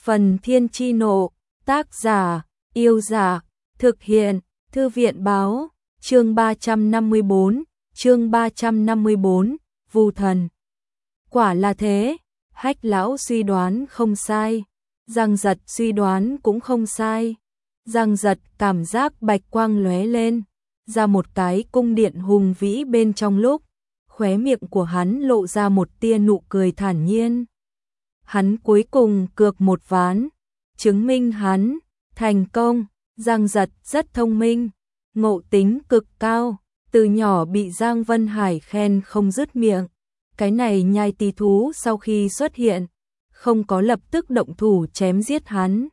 Phần Thiên Chi Nộ, tác giả, Yêu Giả, thực hiện, Thư viện báo, chương 354, Vu Thần. Quả là thế, Hách lão suy đoán không sai, Giang Giật suy đoán cũng không sai. Giang Giật cảm giác bạch quang lóe lên, ra một cái cung điện hùng vĩ bên trong lúc, khóe miệng của hắn lộ ra một tia nụ cười thản nhiên. Hắn cuối cùng cược một ván, chứng minh hắn thành công. Giang Giật rất thông minh, ngộ tính cực cao, từ nhỏ bị Giang Vân Hải khen không dứt miệng. Cái này nhai tỳ thú sau khi xuất hiện, không có lập tức động thủ chém giết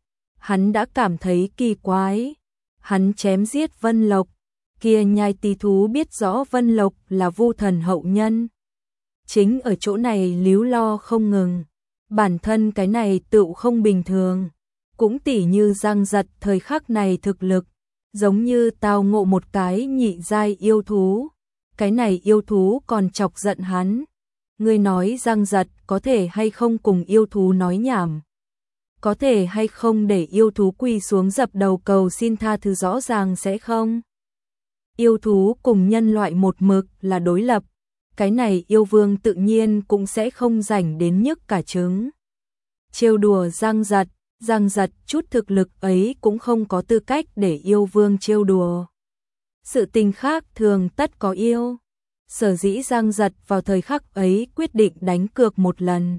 hắn đã cảm thấy kỳ quái. Hắn chém giết Vân Lộc, kia nhai tỳ thú biết rõ Vân Lộc là Vu Thần hậu nhân, chính ở chỗ này líu lo không ngừng. Bản thân cái này tựu không bình thường, cũng tỉ như Giang Giật thời khắc này thực lực, giống như tao ngộ một cái nhị giai yêu thú. Cái này yêu thú còn chọc giận hắn. Ngươi nói Giang Giật có thể hay không cùng yêu thú nói nhảm? Có thể hay không để yêu thú quỳ xuống dập đầu cầu xin tha thứ rõ ràng sẽ không? Yêu thú cùng nhân loại một mực là đối lập. Cái này yêu vương tự nhiên cũng sẽ không rảnh đến nhức cả trứng trêu đùa Giang Giật chút thực lực ấy cũng không có tư cách để yêu vương trêu đùa. Sự tình khác thường tất có yêu. Sở dĩ Giang Giật vào thời khắc ấy quyết định đánh cược một lần.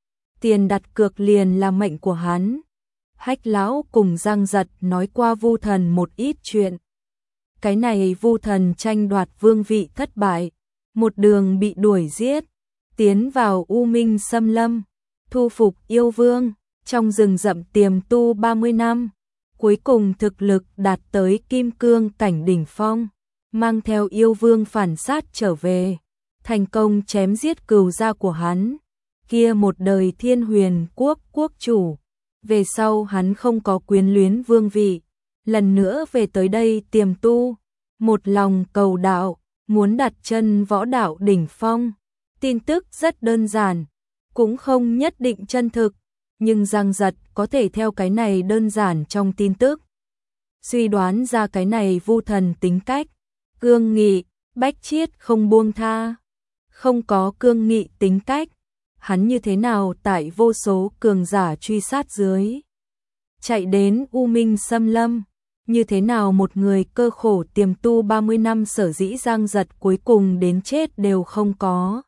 Tiền đặt cược liền là mệnh của hắn. Hách lão cùng Giang Giật nói qua Vu Thần một ít chuyện. Cái này Vu Thần tranh đoạt vương vị thất bại, một đường bị đuổi giết, tiến vào U Minh Xâm Lâm, thu phục yêu vương, trong rừng rậm tiềm tu 30 năm, cuối cùng thực lực đạt tới kim cương cảnh đỉnh phong, mang theo yêu vương phản sát trở về, thành công chém giết cừu gia của hắn, kia một đời Thiên Huyền quốc quốc chủ. Về sau hắn không có quyến luyến vương vị, lần nữa về tới đây tiềm tu, một lòng cầu đạo, muốn đặt chân võ đạo đỉnh phong. Tin tức rất đơn giản, cũng không nhất định chân thực, nhưng Giang Giật có thể theo cái này đơn giản trong tin tức suy đoán ra cái này Vu Thần tính cách cương nghị, bách chiết không buông tha. Không có cương nghị tính cách, hắn như thế nào tại vô số cường giả truy sát dưới chạy đến U Minh Xâm Lâm? Như thế nào một người cơ khổ tiềm tu 30 năm sở dĩ Giang Giật cuối cùng đến chết đều không có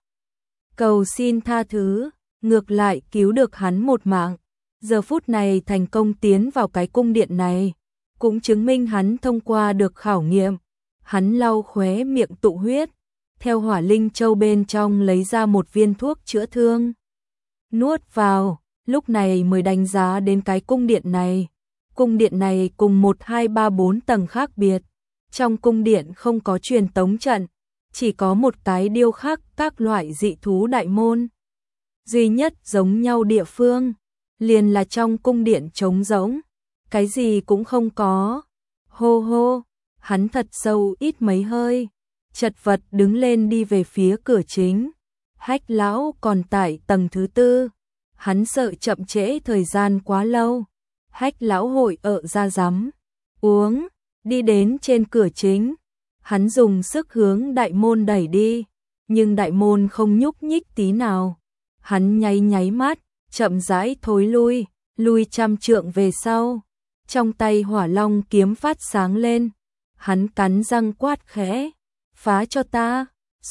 cầu xin tha thứ, ngược lại cứu được hắn một mạng. Giờ phút này thành công tiến vào cái cung điện này, cũng chứng minh hắn thông qua được khảo nghiệm. Hắn lau khóe miệng tụ huyết, theo hỏa linh châu bên trong lấy ra một viên thuốc chữa thương, nuốt vào, lúc này mới đánh giá đến cái cung điện này. Cung điện này cùng 1, 2, 3, 4 tầng khác biệt. Trong cung điện không có truyền tống trận, chỉ có một cái điêu khắc các loại dị thú đại môn. Duy nhất giống nhau địa phương, liền là trong cung điện trống rỗng, cái gì cũng không có. Hô hô, hắn thật sâu ít mấy hơi, chật vật đứng lên đi về phía cửa chính. Hách lão còn tại tầng thứ 4, hắn sợ chậm trễ thời gian quá lâu. Hách lão hội ra rắm uống, đi đến trên cửa chính, hắn dùng sức hướng đại môn đẩy đi, nhưng đại môn không nhúc nhích tí nào. Hắn nháy mắt, chậm rãi thối lui 100 trượng về sau. Trong tay hỏa long kiếm phát sáng lên, hắn cắn răng quát khẽ, phá cho ta.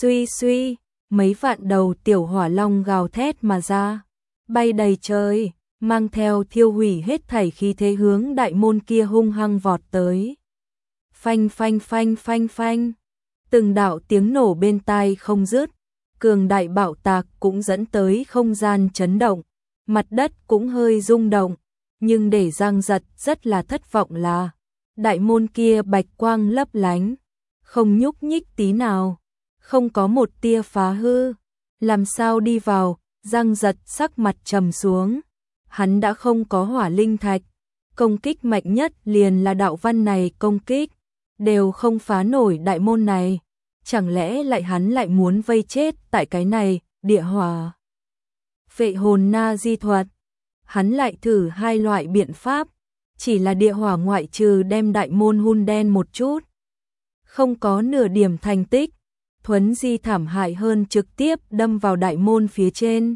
Suy, mấy vạn đầu tiểu hỏa long gào thét mà ra, bay đầy trời, mang theo thiêu hủy hết thảy khí thế hướng đại môn kia hung hăng vọt tới. Phanh, từng đạo tiếng nổ bên tai không dứt, cường đại bạo tạc cũng dẫn tới không gian chấn động, mặt đất cũng hơi rung động, nhưng để Giang Giật rất là thất vọng là đại môn kia bạch quang lấp lánh, không nhúc nhích tí nào, không có một tia phá hư. Làm sao đi vào? Giang Giật sắc mặt trầm xuống. Hắn đã không có hỏa linh thạch, công kích mạnh nhất liền là đạo văn này công kích, đều không phá nổi đại môn này. Chẳng lẽ hắn lại muốn vây chết tại cái này địa hỏa phệ hồn na di thuật? hắn lại thử hai loại biện pháp, chỉ là địa hỏa ngoại trừ đem đại môn hun đen một chút, không có nửa điểm thành tích, thuấn di thảm hại hơn trực tiếp đâm vào đại môn phía trên,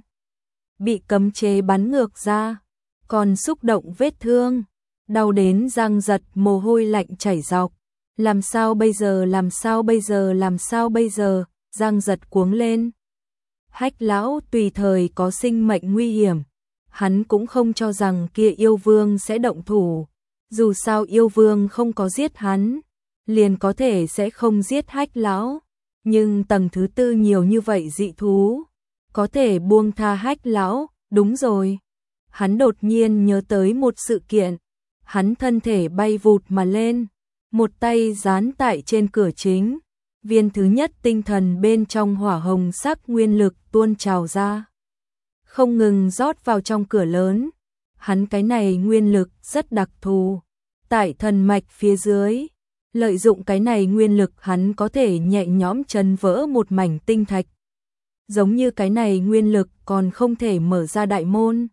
bị cấm chế bắn ngược ra, còn xúc động vết thương, đau đến Giang Giật mồ hôi lạnh chảy dọc. Làm sao bây giờ, làm sao bây giờ, làm sao bây giờ, Giang Giật cuống lên. Hách lão tùy thời có sinh mệnh nguy hiểm, hắn cũng không cho rằng kia yêu vương sẽ động thủ, dù sao yêu vương không có giết hắn, liền có thể sẽ không giết Hách lão, nhưng tầng thứ tư nhiều như vậy dị thú, có thể buông tha Hách lão, đúng rồi. Hắn đột nhiên nhớ tới một sự kiện, hắn thân thể bay vụt mà lên, một tay dán tại trên cửa chính, viên thứ nhất tinh thần bên trong hỏa hồng sắc nguyên lực tuôn trào ra, không ngừng rót vào trong cửa lớn. Hắn cái này nguyên lực rất đặc thù, tại thần mạch phía dưới, lợi dụng cái này nguyên lực hắn có thể nhẹ nhõm chấn vỡ một mảnh tinh thạch. Giống như cái này nguyên lực còn không thể mở ra đại môn,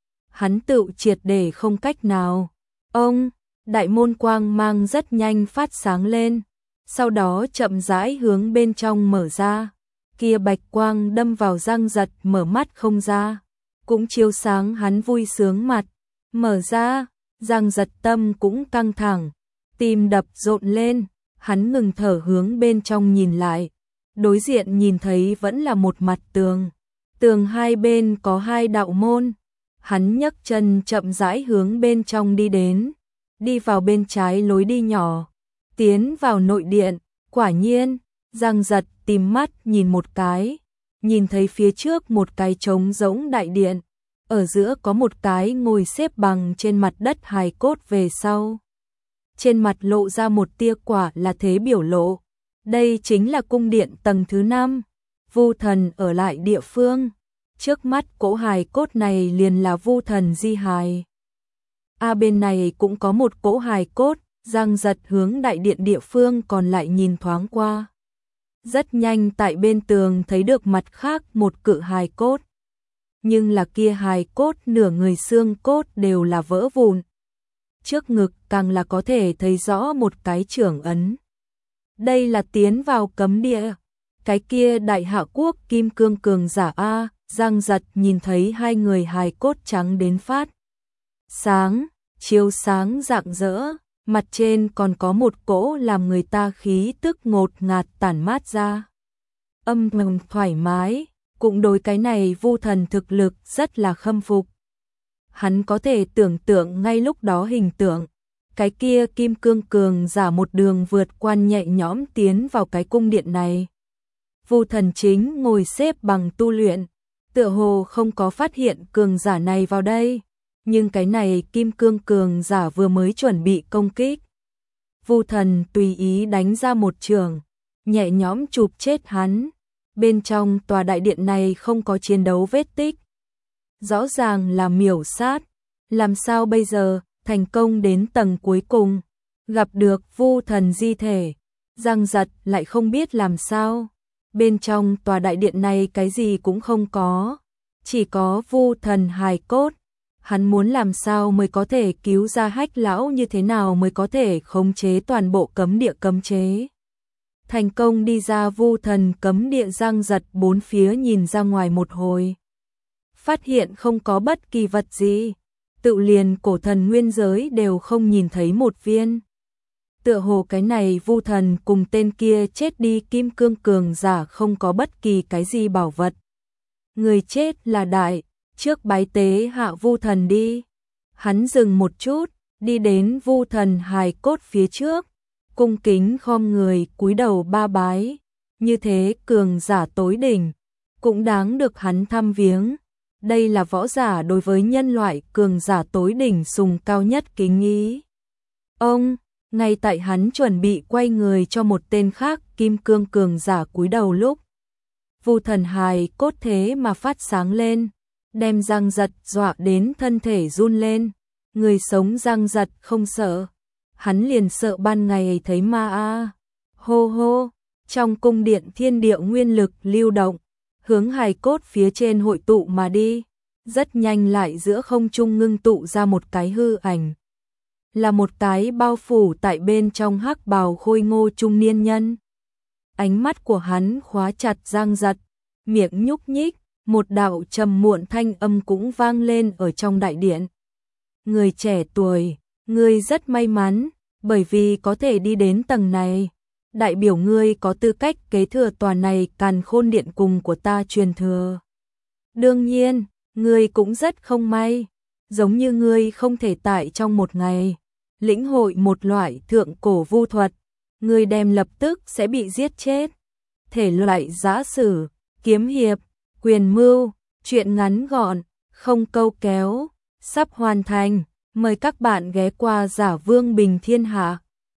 hắn tự triệt để không cách nào. Ông, đại môn quang mang rất nhanh phát sáng lên, sau đó chậm rãi hướng bên trong mở ra, kia bạch quang đâm vào Giang Giật mở mắt không ra, cũng chiếu sáng hắn vui sướng mặt. Mở ra, Giang Giật tâm cũng căng thẳng, tim đập rộn lên, hắn ngừng thở hướng bên trong nhìn lại, đối diện nhìn thấy vẫn là một mặt tường, tường hai bên có hai đạo môn, hắn nhấc chân chậm rãi hướng bên trong đi đến, đi vào bên trái lối đi nhỏ, tiến vào nội điện. Quả nhiên, Giang Giật tìm mắt nhìn một cái, nhìn thấy phía trước một cái trống rỗng đại điện, ở giữa có một cái ngồi xếp bằng trên mặt đất hài cốt về sau. Trên mặt lộ ra một tia quả là thế biểu lộ, đây chính là cung điện tầng thứ 5, Vu Thần ở lại địa phương, trước mắt cỗ hài cốt này liền là Vu Thần di hài. Bên này cũng có một cỗ hài cốt. Giang Giật hướng đại điện địa phương còn lại nhìn thoáng qua. Rất nhanh tại bên tường thấy được mặt khác một cự hài cốt. Nhưng là kia hài cốt nửa người xương cốt đều là vỡ vụn. Trước ngực càng là có thể thấy rõ một cái trưởng ấn. Đây là tiến vào cấm địa. Cái kia đại hạ quốc kim cương cường giả A. Giang Giật nhìn thấy hai người hài cốt trắng đến phát sáng, chiếu sáng rạng rỡ. Mặt trên còn có một cỗ làm người ta khí tức ngột ngạt tản mát ra. Âm thầm thoải mái, cũng đối cái này Vu Thần thực lực rất là khâm phục. Hắn có thể tưởng tượng ngay lúc đó hình tượng, cái kia kim cương cường giả một đường vượt qua nhẹ nhõm tiến vào cái cung điện này. Vu Thần chính ngồi xếp bằng tu luyện, tựa hồ không có phát hiện cường giả này vào đây. Nhưng cái này kim cương cường giả vừa mới chuẩn bị công kích. Vu Thần tùy ý đánh ra một trường, nhẹ nhõm chụp chết hắn. Bên trong tòa đại điện này không có chiến đấu vết tích. Rõ ràng là miểu sát. Làm sao bây giờ, thành công đến tầng cuối cùng. Gặp được Vu Thần di thể. Giang Giật lại không biết làm sao. Bên trong tòa đại điện này cái gì cũng không có. Chỉ có Vu Thần hài cốt. Hắn muốn làm sao mới có thể cứu ra Hách lão, như thế nào mới có thể khống chế toàn bộ cấm địa cấm chế. Thành công đi ra Vu Thần cấm địa. Giang Giật bốn phía nhìn ra ngoài một hồi. Phát hiện không có bất kỳ vật gì. Tự liền cổ thần nguyên giới đều không nhìn thấy một viên. Tựa hồ cái này Vu Thần cùng tên kia chết đi kim cương cường giả không có bất kỳ cái gì bảo vật. Người chết là đại. Trước bái tế hạ Vu Thần đi. Hắn dừng một chút, đi đến Vu Thần hài cốt phía trước, cung kính khom người cúi đầu ba bái. Như thế cường giả tối đỉnh, cũng đáng được hắn thăm viếng. Đây là võ giả đối với nhân loại cường giả tối đỉnh sùng cao nhất kính ý. Ông, ngay tại hắn chuẩn bị quay người cho một tên khác kim cương cường giả cúi đầu lúc. Vu Thần hài cốt thế mà phát sáng lên. Đem Giang Giật dọa đến thân thể run lên. Người sống Giang Giật không sợ. Hắn liền sợ ban ngày thấy ma a. Hô hô, trong cung điện thiên địa nguyên lực lưu động, hướng hài cốt phía trên hội tụ mà đi. rất nhanh lại giữa không trung ngưng tụ ra một cái hư ảnh. Là một cái bao phủ tại bên trong hắc bào khôi ngô trung niên nhân. Ánh mắt của hắn khóa chặt Giang Giật, miệng nhúc nhích, một đạo trầm muộn thanh âm cũng vang lên ở trong đại điện. Người trẻ tuổi, ngươi rất may mắn, bởi vì có thể đi đến tầng này, đại biểu ngươi có tư cách kế thừa tòa này Càn Khôn Điện cùng của ta truyền thừa. Đương nhiên, ngươi cũng rất không may, giống như ngươi không thể tại trong một ngày lĩnh hội một loại thượng cổ vu thuật, ngươi đem lập tức sẽ bị giết chết. Thể loại giã sử, kiếm hiệp, quyền mưu, truyện ngắn gọn, không câu kéo, sắp hoàn thành, mời các bạn ghé qua Giả Vương Bình Thiên Hạ.